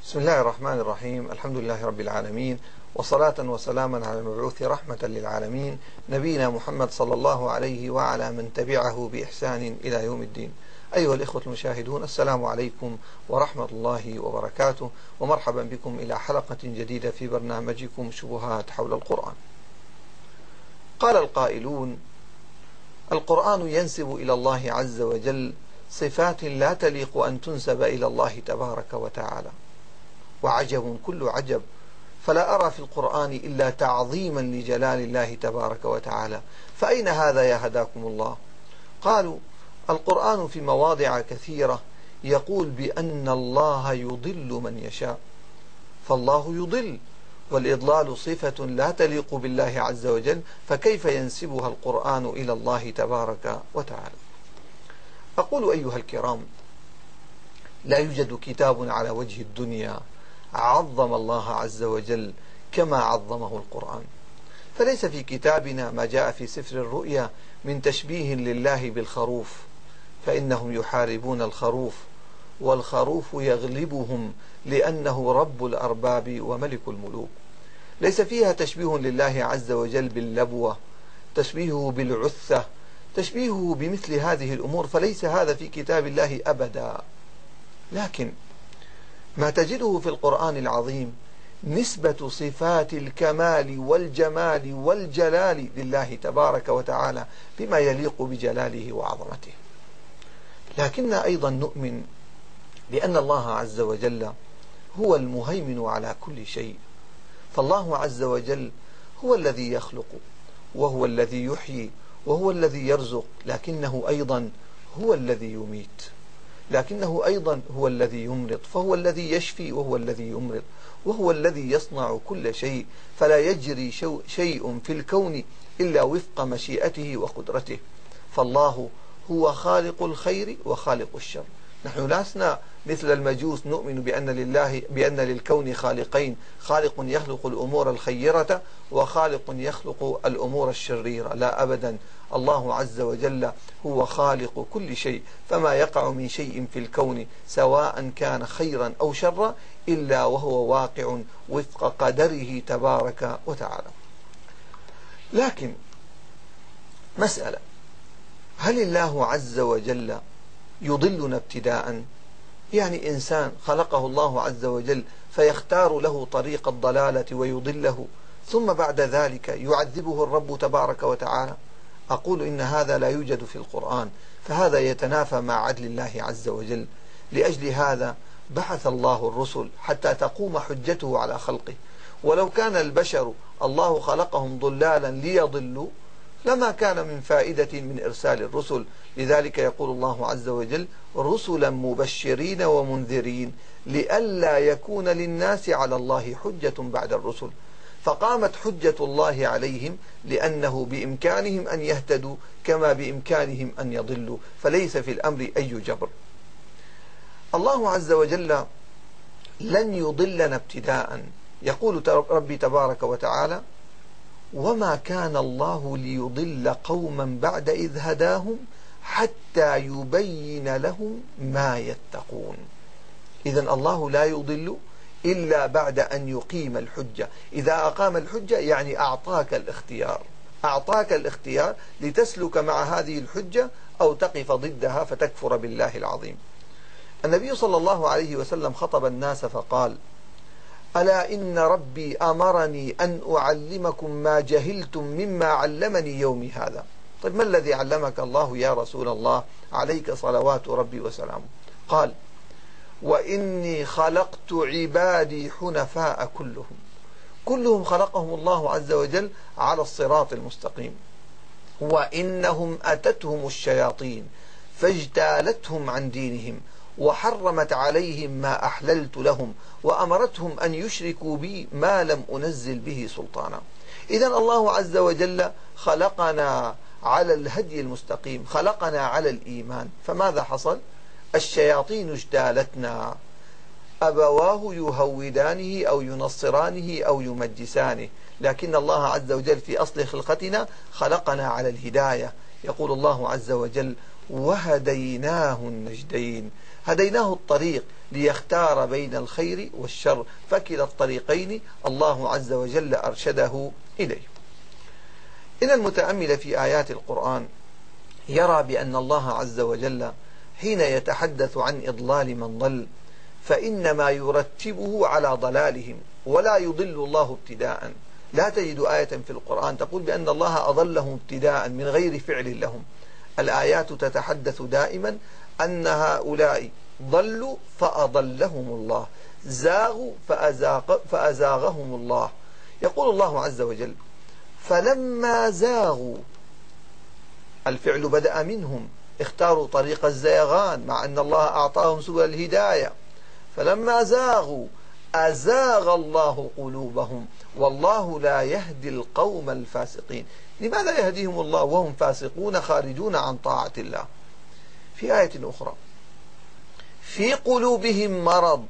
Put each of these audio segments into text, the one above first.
بسم الله الرحمن الرحيم. الحمد لله رب العالمين، وصلاة وسلاما على المبعوث رحمة للعالمين نبينا محمد صلى الله عليه وعلى من تبعه بإحسان إلى يوم الدين. أيها الإخوة المشاهدون، السلام عليكم ورحمة الله وبركاته، ومرحبا بكم إلى حلقة جديدة في برنامجكم شبهات حول القرآن. قال القائلون: القرآن ينسب إلى الله عز وجل صفات لا تليق أن تنسب إلى الله تبارك وتعالى، وعجب كل عجب، فلا أرى في القرآن إلا تعظيما لجلال الله تبارك وتعالى، فأين هذا يا هداكم الله؟ قالوا: القرآن في مواضع كثيرة يقول بأن الله يضل من يشاء، فالله يضل، والإضلال صفة لا تليق بالله عز وجل، فكيف ينسبها القرآن إلى الله تبارك وتعالى؟ أقول أيها الكرام: لا يوجد كتاب على وجه الدنيا عظم الله عز وجل كما عظمه القرآن، فليس في كتابنا ما جاء في سفر الرؤيا من تشبيه لله بالخروف، فإنهم يحاربون الخروف والخروف يغلبهم لأنه رب الأرباب وملك الملوك. ليس فيها تشبيه لله عز وجل باللبوة، تشبيهه بالعثة، تشبيهه بمثل هذه الأمور، فليس هذا في كتاب الله أبدا. لكن ما تجده في القرآن العظيم نسبة صفات الكمال والجمال والجلال لله تبارك وتعالى بما يليق بجلاله وعظمته. لكننا أيضا نؤمن بأن الله عز وجل هو المهيمن على كل شيء، فالله عز وجل هو الذي يخلق، وهو الذي يحيي، وهو الذي يرزق، لكنه أيضا هو الذي يميت، لكنه أيضا هو الذي يمرض، فهو الذي يشفي وهو الذي يمرض، وهو الذي يصنع كل شيء، فلا يجري شيء في الكون إلا وفق مشيئته وقدرته، فالله هو خالق الخير وخالق الشر. نحن لسنا مثل المجوس نؤمن بأن للكون خالقين، خالق يخلق الأمور الخيرة وخالق يخلق الأمور الشريرة، لا أبدا، الله عز وجل هو خالق كل شيء، فما يقع من شيء في الكون سواء كان خيرا أو شرا إلا وهو واقع وفق قدره تبارك وتعالى. لكن مسألة: هل الله عز وجل يضلنا ابتداء؟ يعني إنسان خلقه الله عز وجل فيختار له طريق الضلالة ويضله، ثم بعد ذلك يعذبه الرب تبارك وتعالى؟ أقول إن هذا لا يوجد في القرآن، فهذا يتنافى مع عدل الله عز وجل. لأجل هذا بعث الله الرسل حتى تقوم حجته على خلقه، ولو كان البشر الله خلقهم ضلالا ليضلوا لما كان من فائدة من إرسال الرسل. لذلك يقول الله عز وجل: رسلا مبشرين ومنذرين لئلا يكون للناس على الله حجة بعد الرسل، فقامت حجة الله عليهم لأنه بإمكانهم أن يهتدوا كما بإمكانهم أن يضلوا، فليس في الأمر أي جبر. الله عز وجل لن يضلنا ابتداء. يقول ربي تبارك وتعالى: وما كان الله ليضل قوما بعد إذ هداهم حتى يبين لهم ما يتقون. إذن الله لا يضل إلا بعد أن يقيم الحجة. إذا أقام الحجة يعني أعطاك الاختيار لتسلك مع هذه الحجة أو تقف ضدها فتكفر بالله العظيم. النبي صلى الله عليه وسلم خطب الناس فقال: ألا إن ربي أمرني أن أعلمكم ما جهلتم مما علمني يومي هذا. طيب ما الذي علمك الله يا رسول الله عليك صلوات ربي وسلامه؟ قال: وإني خلقت عبادي حنفاء كلهم خلقهم الله عز وجل على الصراط المستقيم، وإنهم أتتهم الشياطين فاجتالتهم عن دينهم وحرمت عليهم ما أحللت لهم وأمرتهم أن يشركوا بي ما لم أنزل به سلطانا. إذن الله عز وجل خلقنا على الهدي المستقيم، خلقنا على الإيمان، فماذا حصل؟ الشياطين اجتالتنا، أبواه يهودانه أو ينصرانه أو يمجسانه، لكن الله عز وجل في أصل خلقتنا خلقنا على الهداية. يقول الله عز وجل: وهديناه النجدين، هديناه الطريق ليختار بين الخير والشر، فكلا الطريقين الله عز وجل أرشده إليه. إن المتأمل في آيات القرآن يرى بأن الله عز وجل حين يتحدث عن إضلال من ضل فإنما يرتبه على ضلالهم، ولا يضل الله ابتداء. لا تجد آية في القرآن تقول بأن الله أضلهم ابتداء من غير فعل لهم. الآيات تتحدث دائما أن هؤلاء ضلوا فأضلهم الله، زاغوا فأزاغهم الله. يقول الله عز وجل: فلما زاغوا، الفعل بدأ منهم، اختاروا طريق الزيغان مع أن الله أعطاهم سبل الهداية. فلما زاغوا أزاغ الله قلوبهم والله لا يهدي القوم الفاسقين. لماذا يهديهم الله وهم فاسقون خارجون عن طاعة الله؟ في آية أخرى: في قلوبهم مرض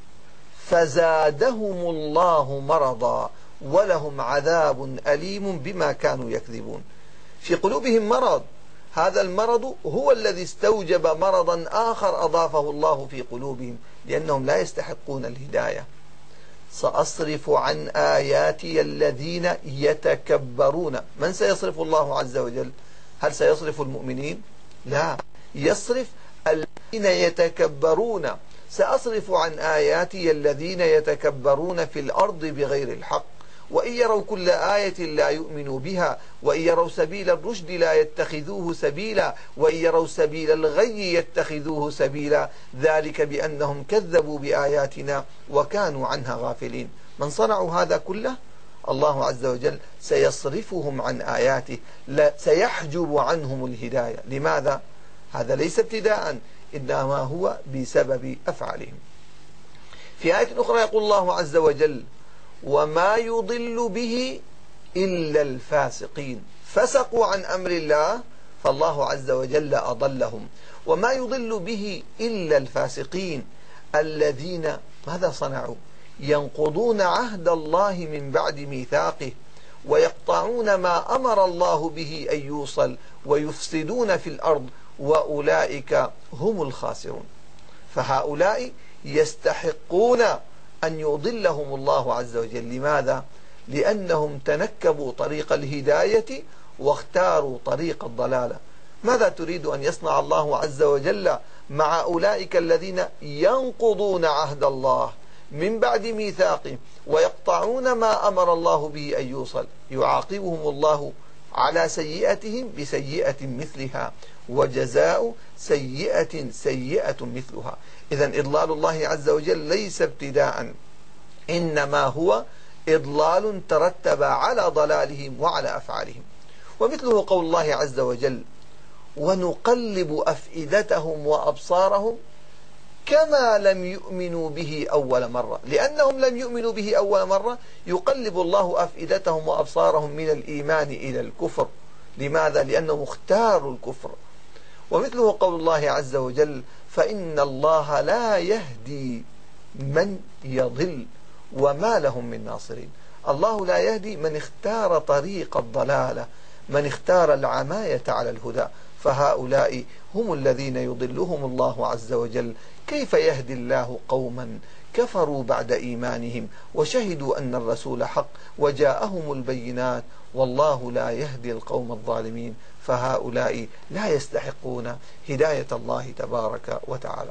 فزادهم الله مرضا ولهم عذاب أليم بما كانوا يكذبون. في قلوبهم مرض، هذا المرض هو الذي استوجب مرضا آخر أضافه الله في قلوبهم لأنهم لا يستحقون الهداية. سأصرف عن آياتي الذين يتكبرون. من سيصرف الله عز وجل؟ هل سيصرف المؤمنين؟ لا، يصرف الذين يتكبرون. سأصرف عن آياتي الذين يتكبرون في الأرض بغير الحق، وإن يروا كل آية لا يؤمنوا بها، وإن يروا سبيل الرشد لا يتخذوه سبيلا، وإن يروا سبيل الغي يتخذوه سبيلا، ذلك بأنهم كذبوا بآياتنا وكانوا عنها غافلين. من صنعوا هذا كله الله عز وجل سيصرفهم عن آياته، سيحجب عنهم الهداية. لماذا؟ هذا ليس ابتداء، إنما هو بسبب أفعالهم. في آية أخرى يقول الله عز وجل: وما يضل به إلا الفاسقين. فسقوا عن أمر الله فالله عز وجل أضلهم. وما يضل به إلا الفاسقين الذين ماذا صنعوا؟ ينقضون عهد الله من بعد ميثاقه ويقطعون ما أمر الله به أن يوصل ويفسدون في الأرض وأولئك هم الخاسرون. فهؤلاء يستحقون أن يضلهم الله عز وجل. لماذا؟ لأنهم تنكبوا طريق الهداية واختاروا طريق الضلالة. ماذا تريد أن يصنع الله عز وجل مع أولئك الذين ينقضون عهد الله من بعد ميثاقه ويقطعون ما أمر الله به أن يوصل؟ يعاقبهم الله على سيئتهم بسيئة مثلها، وجزاء سيئة سيئة مثلها. إذن إضلال الله عز وجل ليس ابتداء، إنما هو إضلال ترتب على ضلالهم وعلى أفعالهم. ومثله قول الله عز وجل: ونقلب أفئدتهم وأبصارهم كما لم يؤمنوا به أول مرة. لأنهم لم يؤمنوا به أول مرة يقلب الله أفئدتهم وأبصارهم من الإيمان إلى الكفر. لماذا؟ لأنهم اختاروا الكفر. ومثله قول الله عز وجل: فإن الله لا يهدي من يضل وما لهم من ناصرين. الله لا يهدي من اختار طريق الضلالة، من اختار العماية على الهدى، فهؤلاء هم الذين يضلهم الله عز وجل. كيف يهدي الله قوما كفروا بعد إيمانهم وشهدوا أن الرسول حق وجاءهم البينات والله لا يهدي القوم الظالمين؟ فهؤلاء لا يستحقون هداية الله تبارك وتعالى.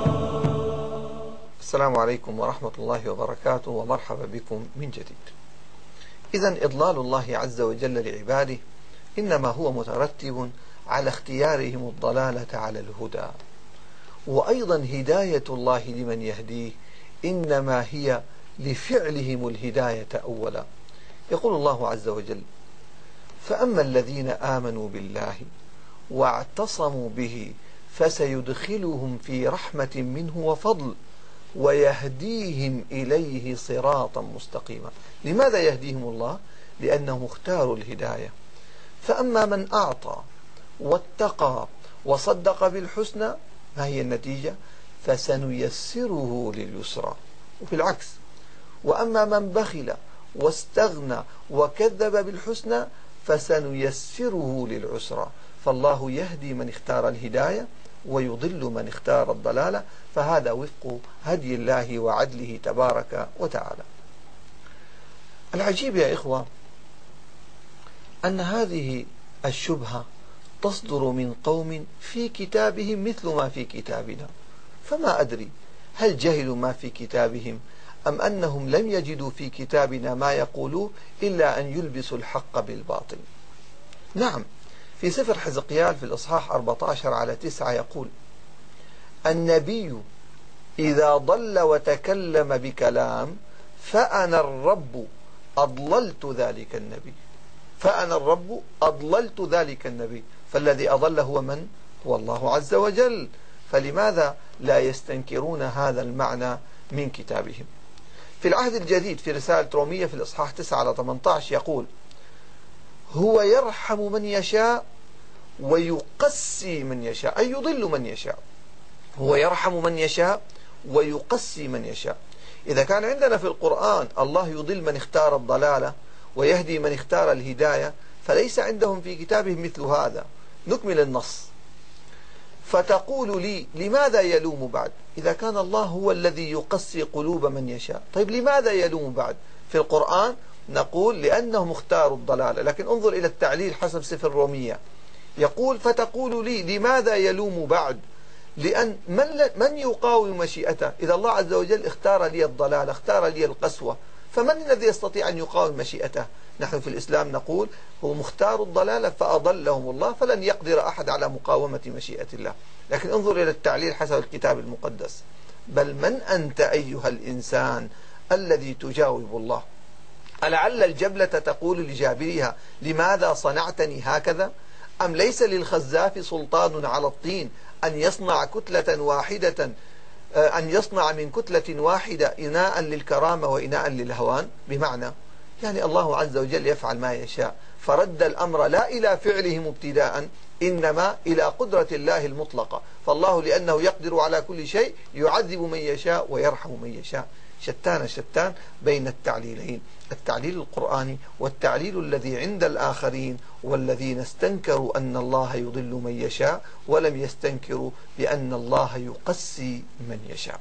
السلام عليكم ورحمة الله وبركاته، ومرحبا بكم من جديد. إذن إضلال الله عز وجل لعباده إنما هو مترتب على اختيارهم الضلالة على الهدى. وأيضا هداية الله لمن يهديه إنما هي لفعلهم الهداية أولا. يقول الله عز وجل: فأما الذين آمنوا بالله واعتصموا به فسيدخلهم في رحمة منه وفضل ويهديهم إليه صراطا مستقيما. لماذا يهديهم الله؟ لأنهم اختاروا الهداية. فأما من أعطى واتقى وصدق بالحسنى، ما هي النتيجة؟ فسنيسره لليسرى. وفي العكس: وأما من بخل واستغنى وكذب بالحسنى فسنيسره للعسرى. فالله يهدي من اختار الهداية ويضل من اختار الضلالة، فهذا وفق هدي الله وعدله تبارك وتعالى. العجيب يا إخوة أن هذه الشبهة تصدر من قوم في كتابهم مثل ما في كتابنا، فما أدري هل جهلوا ما في كتابهم أم أنهم لم يجدوا في كتابنا ما يقولوه إلا أن يلبسوا الحق بالباطل. نعم، في سفر حزقيال في الإصحاح 14-9 يقول: النبي إذا ضل وتكلم بكلام فأنا الرب أضللت ذلك النبي. فأنا الرب أضللت ذلك النبي، فالذي أضل هو من؟ هو الله عز وجل. فلماذا لا يستنكرون هذا المعنى من كتابهم؟ في العهد الجديد في رسالة رومية في الإصحاح 9-18 يقول: هو يرحم من يشاء ويقسي من يشاء، أي يضل من يشاء. هو يرحم من يشاء ويقسي من يشاء. إذا كان عندنا في القرآن الله يضل من اختار الضلالة ويهدي من اختار الهداية، فليس عندهم في كتابهم مثل هذا. نكمل النص: فتقول لي لماذا يلوم بعد؟ إذا كان الله هو الذي يقسي قلوب من يشاء، طيب لماذا يلوم بعد؟ في القرآن نقول لأنهم اختاروا الضلالة، لكن انظر إلى التعليل حسب سفر الرومية، يقول: فتقول لي لماذا يلوم بعد؟ لأن من يقاوم مشيئته؟ إذا الله عز وجل اختار لي الضلالة، اختار لي القسوة، فمن الذي يستطيع أن يقاوم مشيئته؟ نحن في الإسلام نقول هو مختار الضلالة فأضلهم الله، فلن يقدر أحد على مقاومة مشيئة الله. لكن انظر إلى التعليل حسب الكتاب المقدس: بل من أنت أيها الإنسان الذي تجاوب الله؟ ألعل الجبلة تقول لجابرها لماذا صنعتني هكذا؟ أم ليس للخزاف سلطان على الطين أن يصنع كتلة واحدة، أن يصنع من كتلة واحدة إناء للكرامة وإناء للهوان؟ بمعنى يعني الله عز وجل يفعل ما يشاء، فرد الأمر لا إلى فعلهم ابتداء إنما إلى قدرة الله المطلقة. فالله لأنه يقدر على كل شيء يعذب من يشاء ويرحم من يشاء. شتان بين التعليلين، التعليل القرآني والتعليل الذي عند الآخرين، والذين استنكروا أن الله يضل من يشاء ولم يستنكروا بأن الله يقسي من يشاء.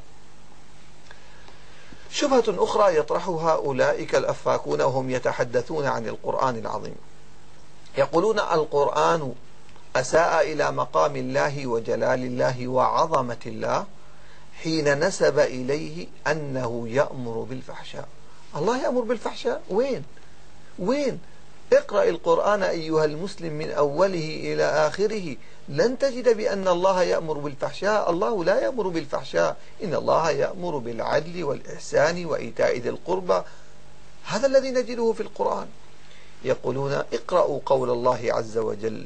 شبهة أخرى يطرحها أولئك الأفاكون وهم يتحدثون عن القرآن العظيم، يقولون: القرآن أساء إلى مقام الله وجلال الله وعظمة الله حين نسب إليه أنه يأمر بالفحشاء. الله يأمر بالفحشاء؟ وين؟ اقرأ القرآن أيها المسلم من أوله إلى آخره، لن تجد بأن الله يأمر بالفحشاء. الله لا يأمر بالفحشاء، إن الله يأمر بالعدل والإحسان وإيتاء ذي القربى. هذا الذي نجده في القرآن. يقولون: اقرأوا قول الله عز وجل: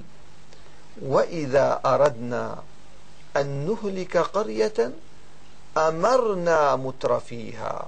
وإذا أردنا أن نهلك قرية أمرنا مترفيها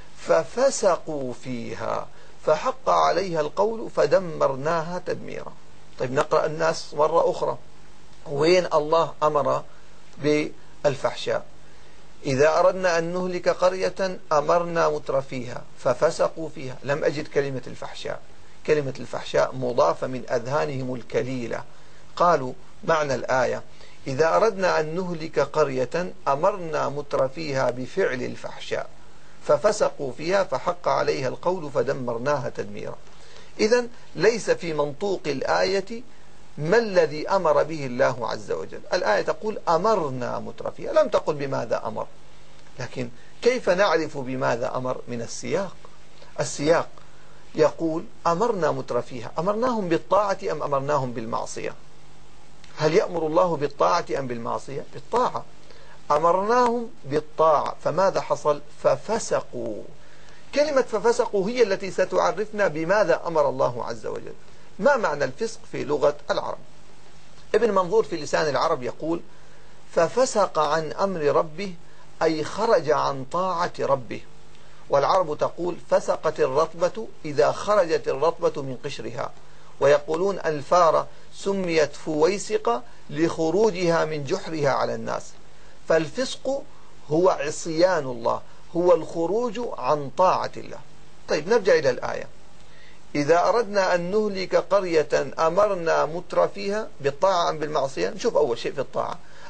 ففسقوا فيها فحق عليها القول فدمرناها تدميرا. طيب نقرأ الناس مرة أخرى، وين الله أمر بالفحشاء؟ إذا أردنا أن نهلك قرية أمرنا مترفيها ففسقوا فيها. لم أجد كلمة الفحشاء. كلمة الفحشاء مضافة من أذهانهم الكليلة. قالوا معنى الآية: إذا أردنا أن نهلك قرية أمرنا مترفيها بفعل الفحشاء ففسقوا فيها فحق عليها القول فدمرناها تدميرا. إذن ليس في منطوق الآية ما الذي أمر به الله عز وجل. الآية تقول أمرنا مترفيها، لم تقل بماذا أمر. لكن كيف نعرف بماذا أمر؟ من السياق. السياق يقول أمرنا مترفيها، أمرناهم بالطاعة أم أمرناهم بالمعصية؟ هل يأمر الله بالطاعة أم بالمعصية؟ بالطاعة. أمرناهم بالطاعة، فماذا حصل؟ ففسقوا. كلمة ففسقوا هي التي ستعرفنا بماذا أمر الله عز وجل. ما معنى الفسق في لغة العرب؟ ابن منظور في لسان العرب يقول: ففسق عن أمر ربه أي خرج عن طاعة ربه. والعرب تقول: فسقت الرطبة إذا خرجت الرطبة من قشرها. ويقولون: الفار سميت فويسقة لخروجها من جحرها على الناس. فالفسق هو عصيان الله، هو الخروج عن طاعة الله. طيب نرجع إلى الآية: إذا أردنا أن نهلك قرية أمرنا مترفيها بالطاعة أم بالمعصية؟ نشوف أول شيء في الطاعة.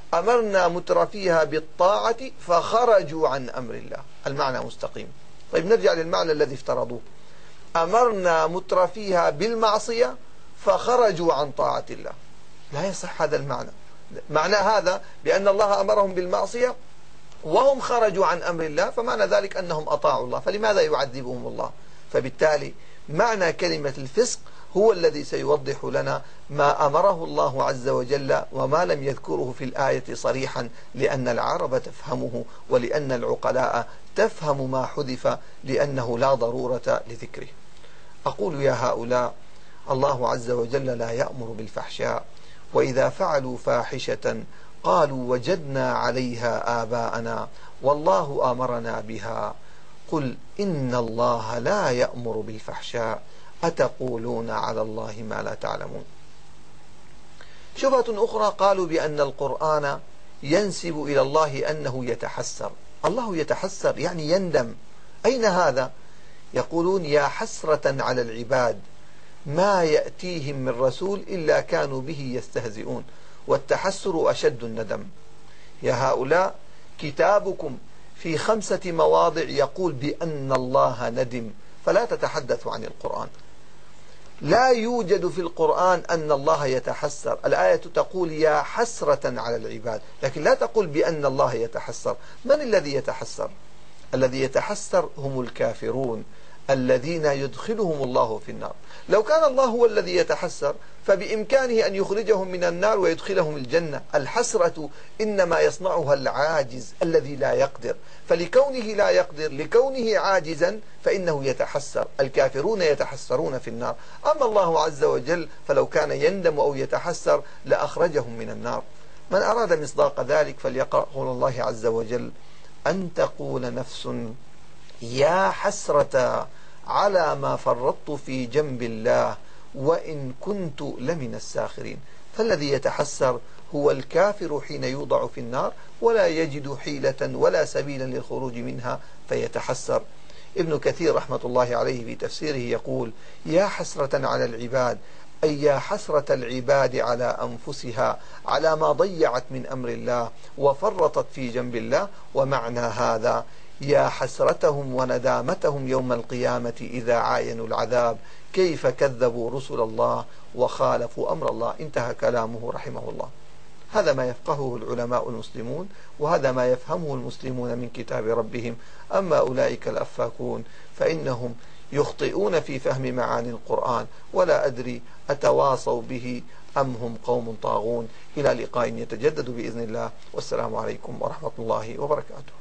أمرنا مترفيها بالطاعة فخرجوا عن أمر الله. المعنى مستقيم. طيب نرجع للمعنى الذي افترضوه. أمرنا مترفيها بالمعصية فخرجوا عن طاعة الله. لا يصح هذا المعنى. معنى هذا بأن الله أمرهم بالمعصية وهم خرجوا عن أمر الله، فمعنى ذلك أنهم أطاعوا الله، فلماذا يعذبهم الله؟ فبالتالي معنى كلمة الفسق هو الذي سيوضح لنا ما أمره الله عز وجل وما لم يذكره في الآية صريحا، لأن العرب تفهمه ولأن العقلاء تفهم ما حذف، لأنه لا ضرورة لذكره. أقول يا هؤلاء، الله عز وجل لا يأمر بالفحشاء، وإذا فعلوا فاحشة قالوا وجدنا عليها آباءنا والله أمرنا بها. قل إن الله لا يأمر بالفحشاء أتقولون على الله ما لا تعلمون. شبهة أخرى، قالوا بأن القرآن ينسب إلى الله أنه يتحسر. الله يتحسر يعني يندم. أين هذا؟ يقولون يا حسرة على العباد ما يأتيهم من رسول إلا كانوا به يستهزئون، والتحسر أشد الندم. يا هؤلاء، كتابكم في 5 مواضع يقول بأن الله ندم، فلا تتحدثوا عن القرآن. لا يوجد في القرآن أن الله يتحسر. الآية تقول يا حسرة على العباد، لكن لا تقول بأن الله يتحسر. من الذي يتحسر؟ الذي يتحسر هم الكافرون الذين يدخلهم الله في النار. لو كان الله هو الذي يتحسر فبإمكانه أن يخرجهم من النار ويدخلهم الجنة. الحسرة إنما يصنعها العاجز الذي لا يقدر، فلكونه لا يقدر، لكونه عاجزا، فإنه يتحسر. الكافرون يتحسرون في النار. أما الله عز وجل فلو كان يندم أو يتحسر لأخرجهم من النار. من أراد مصداق ذلك فليقرأ قول الله عز وجل أن تقول نفس يا حسرة على ما فرطت في جنب الله وإن كنت لمن الساخرين. فالذي يتحسر هو الكافر حين يوضع في النار ولا يجد حيلة ولا سبيلا للخروج منها فيتحسر. ابن كثير رحمة الله عليه في تفسيره يقول يا حسرة على العباد، أي يا حسرة العباد على أنفسها على ما ضيعت من أمر الله وفرطت في جنب الله. ومعنى هذا يا حسرتهم وندامتهم يوم القيامة إذا عاينوا العذاب، كيف كذبوا رسل الله وخالفوا أمر الله. انتهى كلامه رحمه الله. هذا ما يفقهه العلماء المسلمون، وهذا ما يفهمه المسلمون من كتاب ربهم. أما أولئك الأفاكون فإنهم يخطئون في فهم معاني القرآن، ولا أدري أتواصوا به أم هم قوم طاغون. إلى لقاء يتجدد بإذن الله، والسلام عليكم ورحمة الله وبركاته.